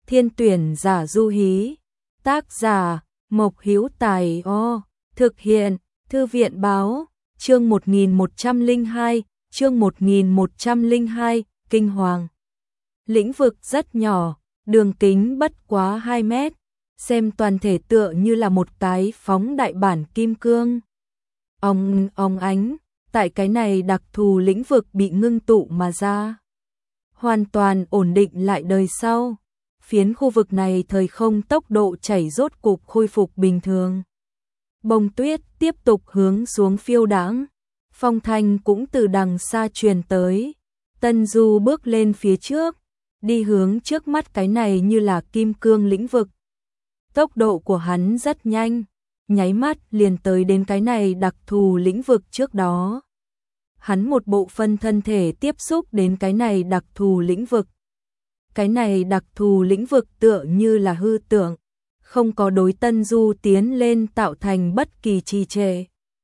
Thiên tuyển giả du hí. Tác giả Mộc Hữu Tài. Thực hiện Thư viện báo. Chương 1102, chương 1102, Kinh Hoàng. Lĩnh vực rất nhỏ, đường kính bất quá 2 mét, xem toàn thể tựa như là một cái phóng đại bản kim cương. Ong ánh, tại cái này đặc thù lĩnh vực bị ngưng tụ mà ra. Hoàn toàn ổn định lại đời sau. Phiến khu vực này thời không tốc độ chảy rốt cục khôi phục bình thường. Bông tuyết tiếp tục hướng xuống phiêu đãng. Phong thanh cũng từ đằng xa truyền tới. Tân Du bước lên phía trước, đi hướng trước mắt cái này như là kim cương lĩnh vực. Tốc độ của hắn rất nhanh, nháy mắt liền tới đến cái này đặc thù lĩnh vực trước đó. Hắn một bộ phân thân thể tiếp xúc đến cái này đặc thù lĩnh vực. Cái này đặc thù lĩnh vực tựa như là hư tượng, không có đối Tân Du tiến lên tạo thành bất kỳ trì trệ.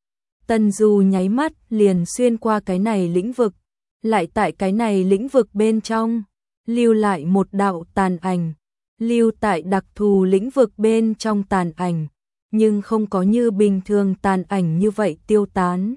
Tân Du nháy mắt liền xuyên qua cái này lĩnh vực, lại tại cái này lĩnh vực bên trong, lưu lại một đạo tàn ảnh, lưu tại đặc thù lĩnh vực bên trong tàn ảnh, nhưng không có như bình thường tàn ảnh như vậy tiêu tán,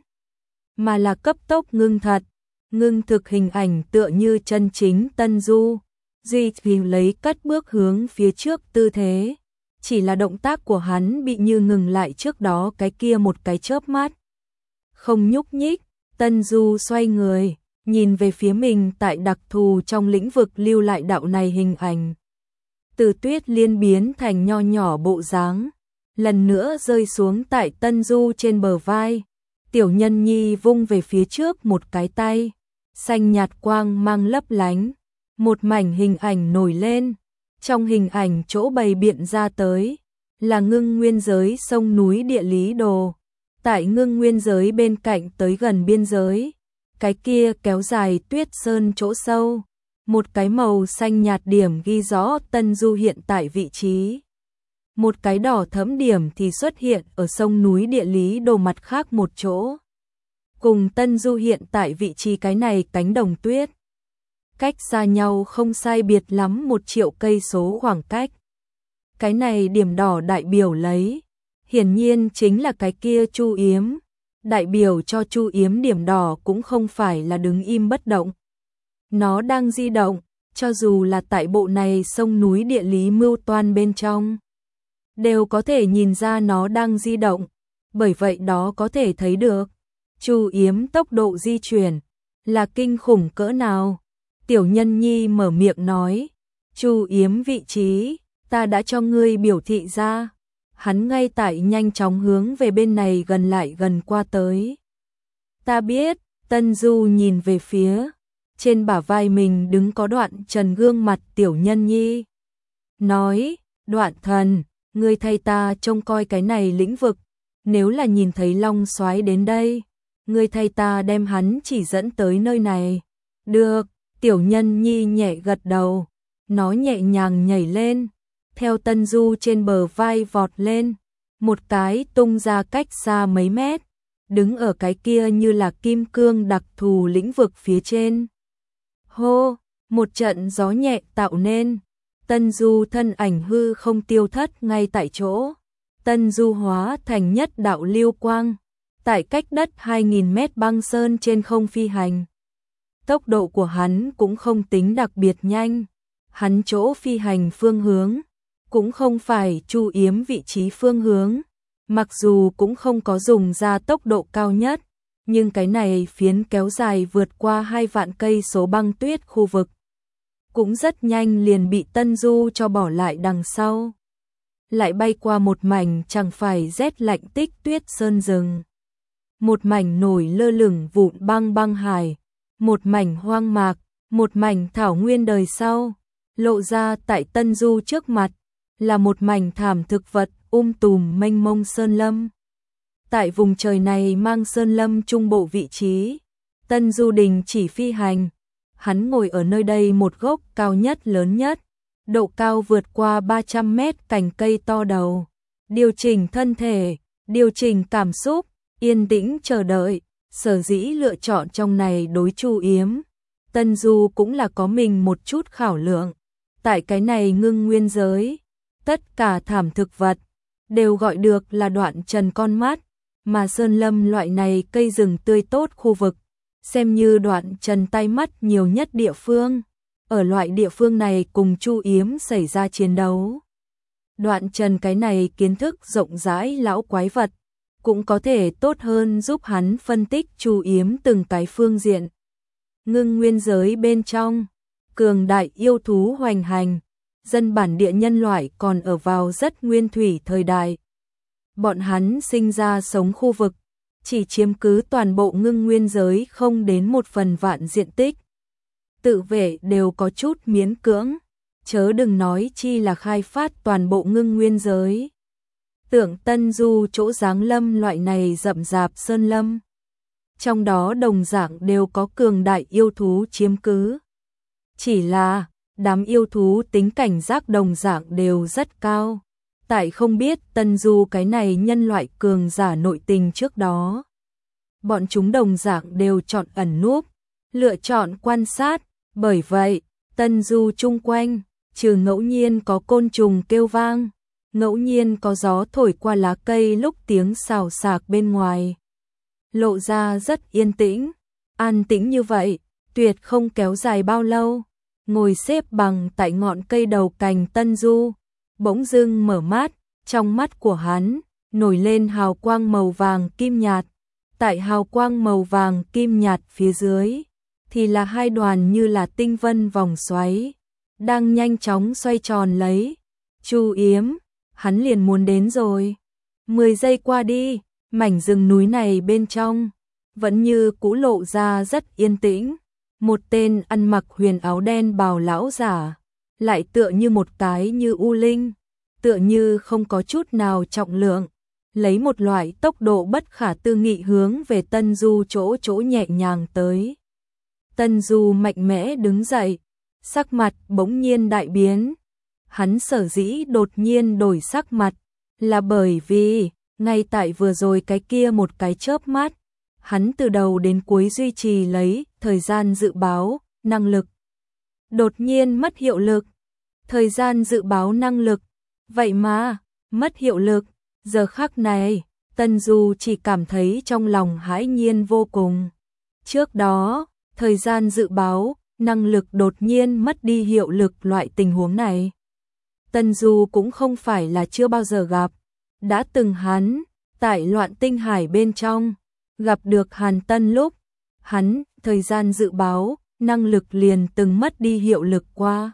mà là cấp tốc ngưng thật, ngưng thực hình ảnh tựa như chân chính Tân Du, duy trì lấy cất bước hướng phía trước tư thế, chỉ là động tác của hắn bị như ngừng lại trước đó cái kia một cái chớp mắt. Không nhúc nhích, Tân Du xoay người, nhìn về phía mình tại đặc thù trong lĩnh vực lưu lại đạo này hình ảnh. Từ Tuyết Liên biến thành nho nhỏ bộ dáng, lần nữa rơi xuống tại Tân Du trên bờ vai. Tiểu Nhân Nhi vung về phía trước một cái tay, xanh nhạt quang mang lấp lánh, một mảnh hình ảnh nổi lên. Trong hình ảnh chỗ bày biện ra tới là ngưng nguyên giới sông núi địa lý đồ. Tại ngưng nguyên giới bên cạnh tới gần biên giới, cái kia kéo dài tuyết sơn chỗ sâu, một cái màu xanh nhạt điểm ghi rõ Tân Du hiện tại vị trí. Một cái đỏ thẫm điểm thì xuất hiện ở sông núi địa lý đồ mặt khác một chỗ. Cùng Tân Du hiện tại vị trí cái này cánh đồng tuyết. Cách xa nhau không sai biệt lắm 1 triệu cây số khoảng cách. Cái này điểm đỏ đại biểu lấy, hiển nhiên chính là cái kia Chu Yếm. Đại biểu cho Chu Yếm điểm đỏ cũng không phải là đứng im bất động. Nó đang di động, cho dù là tại bộ này sông núi địa lý mưu toan bên trong, đều có thể nhìn ra nó đang di động, bởi vậy đó có thể thấy được Chu Yếm tốc độ di chuyển là kinh khủng cỡ nào. Tiểu Nhân Nhi mở miệng nói, Chu Yếm vị trí, ta đã cho ngươi biểu thị ra. Hắn ngay tại nhanh chóng hướng về bên này gần lại gần qua tới. Ta biết, Tân Du nhìn về phía, trên bả vai mình đứng có Đoạn Trần gương mặt Tiểu Nhân Nhi. Nói, Đoạn Thần, ngươi thay ta trông coi cái này lĩnh vực, nếu là nhìn thấy Long Soái đến đây, ngươi thay ta đem hắn chỉ dẫn tới nơi này. Được, Tiểu Nhân Nhi nhẹ gật đầu, nó nhẹ nhàng nhảy lên, theo Tân Du trên bờ vai vọt lên, một cái tung ra cách xa mấy mét, đứng ở cái kia như là kim cương đặc thù lĩnh vực phía trên. Hô, một trận gió nhẹ tạo nên, Tân Du thân ảnh hư không tiêu thất ngay tại chỗ. Tân Du hóa thành nhất đạo lưu quang, tại cách đất 2000 mét băng sơn trên không phi hành. Tốc độ của hắn cũng không tính đặc biệt nhanh, hắn chỗ phi hành phương hướng cũng không phải Chu Yếm vị trí phương hướng, mặc dù cũng không có dùng ra tốc độ cao nhất, nhưng cái này phiến kéo dài vượt qua 2 vạn cây số băng tuyết khu vực, cũng rất nhanh liền bị Tân Du cho bỏ lại đằng sau. Lại bay qua một mảnh chẳng phải rét lạnh tích tuyết sơn rừng, một mảnh nổi lơ lửng vụn băng hải, một mảnh hoang mạc, một mảnh thảo nguyên đời sau, lộ ra tại Tân Du trước mặt là một mảnh thảm thực vật tùm mênh mông sơn lâm. Tại vùng trời này mang sơn lâm trung bộ vị trí, Tân Du đình chỉ phi hành, hắn ngồi ở nơi đây một gốc cao nhất lớn nhất, độ cao vượt qua 300 mét cành cây to đầu, điều chỉnh thân thể, điều chỉnh cảm xúc, yên tĩnh chờ đợi. Sở dĩ lựa chọn trong này đối Chu Yếm, Tân Du cũng là có mình một chút khảo lượng. Tại cái này ngưng nguyên giới, tất cả thảm thực vật đều gọi được là đoạn trần con mắt, mà sơn lâm loại này cây rừng tươi tốt khu vực, xem như đoạn trần tay mắt nhiều nhất địa phương. Ở loại địa phương này cùng Chu Yếm xảy ra chiến đấu. Đoạn trần cái này kiến thức rộng rãi lão quái vật, cũng có thể tốt hơn giúp hắn phân tích Chu Yếm từng cái phương diện. Ngưng nguyên giới bên trong, cường đại yêu thú hoành hành, dân bản địa nhân loại còn ở vào rất nguyên thủy thời đại. Bọn hắn sinh ra sống khu vực, chỉ chiếm cứ toàn bộ ngưng nguyên giới không đến 1/1000 diện tích. Tự vệ đều có chút miễn cưỡng, chớ đừng nói chi là khai phát toàn bộ ngưng nguyên giới. Tưởng Tân Du chỗ giáng lâm loại này rậm rạp sơn lâm, trong đó đồng dạng đều có cường đại yêu thú chiếm cứ. Chỉ là, đám yêu thú tính cảnh giác đồng dạng đều rất cao. Tại không biết Tân Du cái này nhân loại cường giả nội tình trước đó, bọn chúng đồng dạng đều chọn ẩn núp, lựa chọn quan sát. Bởi vậy, Tân Du chung quanh, trừ ngẫu nhiên có côn trùng kêu vang, ngẫu nhiên có gió thổi qua lá cây lúc tiếng xào xạc bên ngoài, lộ ra rất yên tĩnh. An tĩnh như vậy, tuyệt không kéo dài bao lâu. Ngồi xếp bằng tại ngọn cây đầu cành Tân Du, bỗng dưng mở mắt, trong mắt của hắn nổi lên hào quang màu vàng kim nhạt. Tại hào quang màu vàng kim nhạt phía dưới thì là hai đoàn như là tinh vân vòng xoáy, đang nhanh chóng xoay tròn lấy. Chu Yếm, hắn liền muốn đến rồi. 10 giây qua đi, mảnh rừng núi này bên trong vẫn như cũ lộ ra rất yên tĩnh. Một tên ăn mặc huyền áo đen bào lão giả, lại tựa như một cái như u linh, tựa như không có chút nào trọng lượng, lấy một loại tốc độ bất khả tư nghị hướng về Tân Du chỗ nhẹ nhàng tới. Tân Du mạnh mẽ đứng dậy, sắc mặt bỗng nhiên đại biến. Hắn sở dĩ đột nhiên đổi sắc mặt, là bởi vì, ngay tại vừa rồi cái kia một cái chớp mắt, hắn từ đầu đến cuối duy trì lấy thời gian dự báo, năng lực. Đột nhiên mất hiệu lực. Thời gian dự báo năng lực. Vậy mà, mất hiệu lực. Giờ khắc này, Tân Du chỉ cảm thấy trong lòng hãi nhiên vô cùng. Trước đó, thời gian dự báo, năng lực đột nhiên mất đi hiệu lực loại tình huống này. Tân Du cũng không phải là chưa bao giờ gặp. Đã từng hắn, tại loạn tinh hải bên trong, gặp được Hàn Tân lúc, hắn, thời gian dự báo, năng lực liền từng mất đi hiệu lực qua.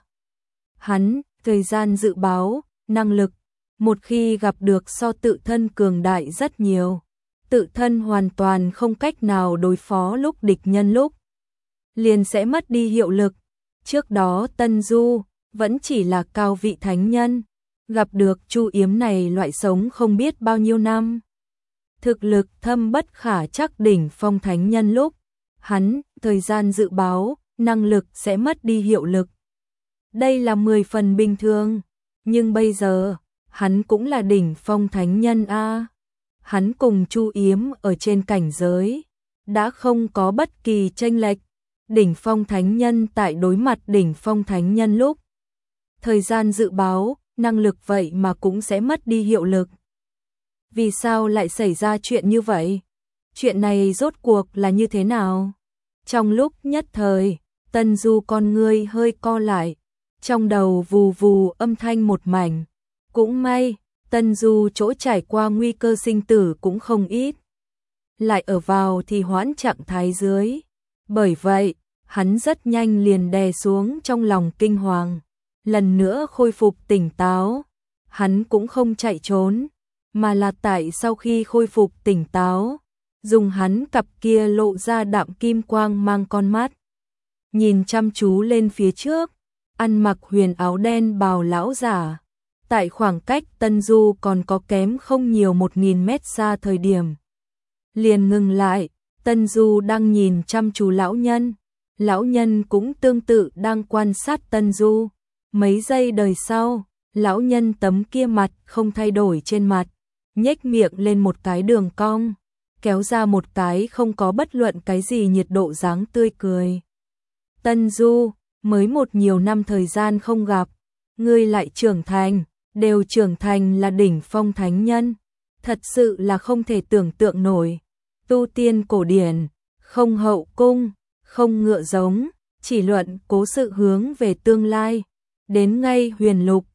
Hắn, thời gian dự báo, năng lực, một khi gặp được so tự thân cường đại rất nhiều, tự thân hoàn toàn không cách nào đối phó lúc địch nhân lúc, liền sẽ mất đi hiệu lực. Trước đó Tân Du vẫn chỉ là cao vị thánh nhân, gặp được Chu Yếm này loại sống không biết bao nhiêu năm, thực lực thâm bất khả trắc đỉnh phong thánh nhân lúc, hắn, thời gian dự báo, năng lực sẽ mất đi hiệu lực. Đây là 10 phần bình thường, nhưng bây giờ, hắn cũng là đỉnh phong thánh nhân a. Hắn cùng Chu Yếm ở trên cảnh giới, đã không có bất kỳ chênh lệch. Đỉnh phong thánh nhân tại đối mặt đỉnh phong thánh nhân lúc, thời gian dự báo, năng lực vậy mà cũng sẽ mất đi hiệu lực. Vì sao lại xảy ra chuyện như vậy? Chuyện này rốt cuộc là như thế nào? Trong lúc nhất thời, Tân Du con ngươi hơi co lại, trong đầu vù vù âm thanh một mảnh. Cũng may, Tân Du chỗ trải qua nguy cơ sinh tử cũng không ít. Lại ở vào thì hoãn trạng thái dưới. Bởi vậy, hắn rất nhanh liền đè xuống trong lòng kinh hoàng. Lần nữa khôi phục tỉnh táo. Hắn cũng không chạy trốn, mà là tại sau khi khôi phục tỉnh táo, dùng hắn cặp kia lộ ra đạm kim quang mang con mắt, nhìn chăm chú lên phía trước, ăn mặc huyền áo đen bào lão giả. Tại khoảng cách Tân Du còn có kém không nhiều 1000 mét xa thời điểm, liền ngừng lại. Tân Du đang nhìn chăm chú lão nhân, lão nhân cũng tương tự đang quan sát Tân Du. Mấy giây đời sau, lão nhân tấm kia mặt không thay đổi trên mặt, nhếch miệng lên một cái đường cong, kéo ra một cái không có bất luận cái gì nhiệt độ dáng tươi cười. Tân Du, mới một nhiều năm thời gian không gặp, ngươi lại trưởng thành, đều trưởng thành là đỉnh phong thánh nhân, thật sự là không thể tưởng tượng nổi. Tu tiên cổ điển, không hậu cung, không ngựa giống, chỉ luận cố sự hướng về tương lai, đến ngay huyền lục,